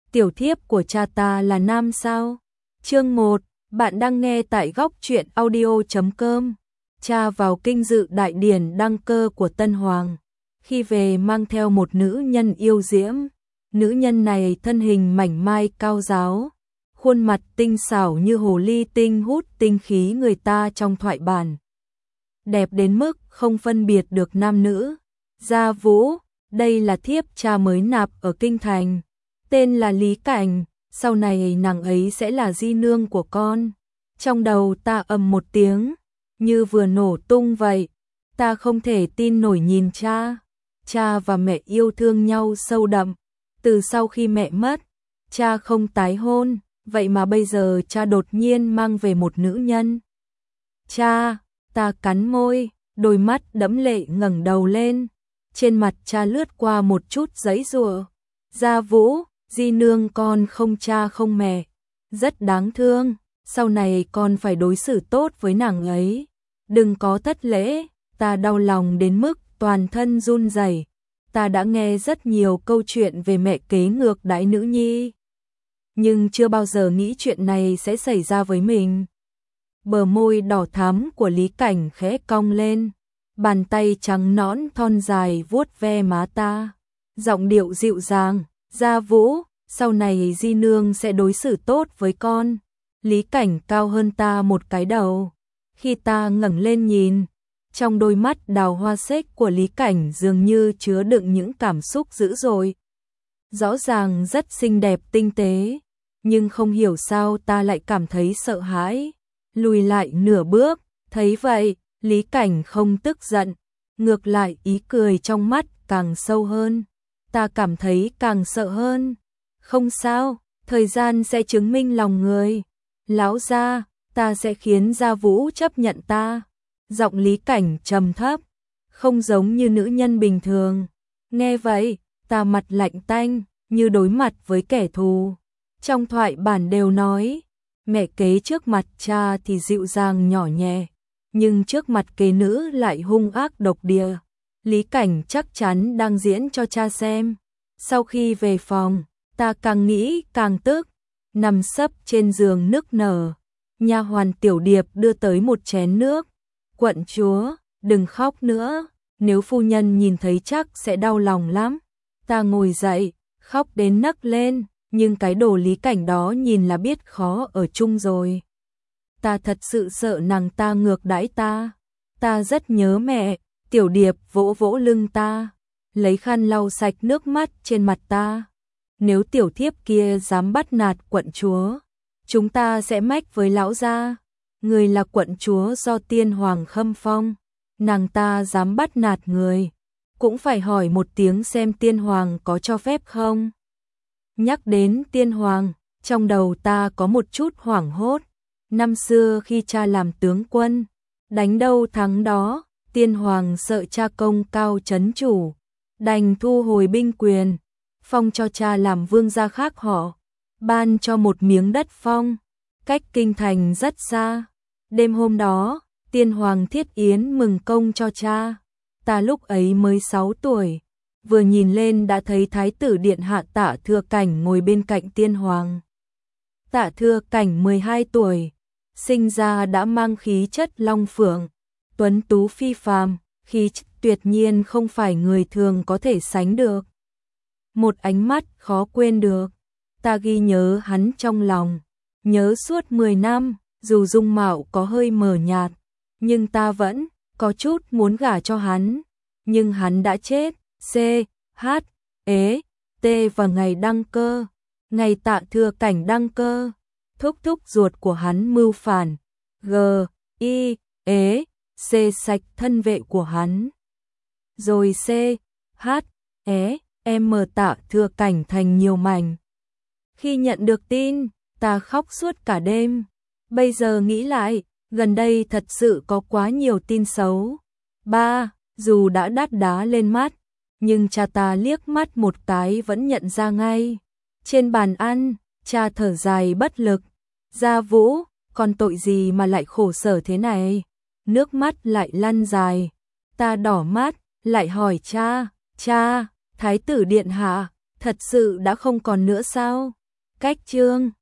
tiểu thiếp của cha ta là nam sao? Chương 1, bạn đang nghe tại góc truyện audio.com. Cha vào kinh dự đại điển đăng cơ của Tân Hoàng. Khi về mang theo một nữ nhân yêu diễm. Nữ nhân này thân hình mảnh mai cao ráo, khuôn mặt tinh xảo như hồ ly tinh hút tinh khí người ta trong thoại bản. Đẹp đến mức không phân biệt được nam nữ. Gia Vũ, đây là thiếp cha mới nạp ở kinh thành, tên là Lý Cảnh, sau này nàng ấy sẽ là di nương của con. Trong đầu ta ầm một tiếng, như vừa nổ tung vậy. Ta không thể tin nổi nhìn cha. Cha và mẹ yêu thương nhau sâu đậm. Từ sau khi mẹ mất, cha không tái hôn, vậy mà bây giờ cha đột nhiên mang về một nữ nhân. Cha, ta cắn môi, đôi mắt đẫm lệ ngẩng đầu lên. Trên mặt cha lướt qua một chút giãy giụa. Gia Vũ, di nương con không cha không mẹ, rất đáng thương, sau này con phải đối xử tốt với nàng ấy. Đừng có thất lễ. Ta đau lòng đến mức toàn thân run rẩy. Ta đã nghe rất nhiều câu chuyện về mẹ kế ngược đãi nữ nhi, nhưng chưa bao giờ nghĩ chuyện này sẽ xảy ra với mình. Bờ môi đỏ thắm của Lý Cảnh khẽ cong lên, bàn tay trắng nõn thon dài vuốt ve má ta, giọng điệu dịu dàng, Gia Vũ, sau này di nương sẽ đối xử tốt với con. Lý Cảnh cao hơn ta một cái đầu. Khi ta ngẩng lên nhìn, trong đôi mắt đào hoa xích của Lý Cảnh dường như chứa đựng những cảm xúc dữ dội. Rõ ràng rất xinh đẹp tinh tế, nhưng không hiểu sao ta lại cảm thấy sợ hãi. Lùi lại nửa bước, thấy vậy, Lý Cảnh không tức giận, ngược lại ý cười trong mắt càng sâu hơn. Ta cảm thấy càng sợ hơn. Không sao, thời gian sẽ chứng minh lòng người. Lão gia, ta sẽ khiến Gia Vũ chấp nhận ta. Giọng Lý Cảnh trầm thấp, không giống như nữ nhân bình thường. Nghe vậy, ta mặt lạnh tanh, như đối mặt với kẻ thù. Trong thoại bản đều nói, mẹ kế trước mặt cha thì dịu dàng nhỏ nhẹ, nhưng trước mặt kế nữ lại hung ác độc địa. Lý Cảnh chắc chắn đang diễn cho cha xem. Sau khi về phòng, ta càng nghĩ càng tức, nằm sấp trên giường nức nở. Nha hoàn Tiểu Điệp đưa tới một chén nước. Quận chúa, đừng khóc nữa, nếu phu nhân nhìn thấy chắc sẽ đau lòng lắm. Ta ngồi dậy, khóc đến nấc lên, nhưng cái đồ Lý Cảnh đó nhìn là biết khó ở chung rồi. Ta thật sự sợ nàng ta ngược đãi ta. Ta rất nhớ mẹ. Tiểu Điệp vỗ vỗ lưng ta, lấy khăn lau sạch nước mắt trên mặt ta. Nếu tiểu thiếp kia dám bắt nạt quận chúa, chúng ta sẽ mách với lão gia. Người là quận chúa do tiên hoàng khâm phong, nàng ta dám bắt nạt người, cũng phải hỏi một tiếng xem tiên hoàng có cho phép không. Nhắc đến tiên hoàng, trong đầu ta có một chút hoảng hốt. Năm xưa khi cha làm tướng quân, đánh đâu thắng đó, tiên hoàng sợ cha công cao chấn chủ, đành thu hồi binh quyền, phong cho cha làm vương gia khác họ, ban cho một miếng đất phong, cách kinh thành rất xa. Đêm hôm đó, tiên hoàng thiết yến mừng công cho cha. Ta lúc ấy mới 6 tuổi, vừa nhìn lên đã thấy thái tử điện hạ Tạ Thừa Cảnh ngồi bên cạnh tiên hoàng. Tạ Thừa Cảnh 12 tuổi, sinh ra đã mang khí chất long phượng, tuấn tú phi phàm, khí chất tuyệt nhiên không phải người thường có thể sánh được. Một ánh mắt khó quên được, ta ghi nhớ hắn trong lòng, nhớ suốt 10 năm, dù dung mạo có hơi mờ nhạt, nhưng ta vẫn có chút muốn gả cho hắn, nhưng hắn đã chết. C.H.E.T. vào ngày đăng cơ, ngày Tạ Thừa Cảnh đăng cơ, thúc thúc ruột của hắn mưu phản, G.I.E.C. thân vệ của hắn. Rồi C.H.E.M. Tạ Thừa Cảnh thành nhiều mảnh. Khi nhận được tin, ta khóc suốt cả đêm. Bây giờ nghĩ lại, gần đây thật sự có quá nhiều tin xấu. Dù đã đắt đá lên mắt, nhưng cha ta liếc mắt một cái vẫn nhận ra ngay. Trên bàn ăn, cha thở dài bất lực. Gia Vũ, con tội gì mà lại khổ sở thế này? Nước mắt lại lăn dài. Ta đỏ mắt, lại hỏi cha, thái tử điện hạ, thật sự đã không còn nữa sao? Cách chương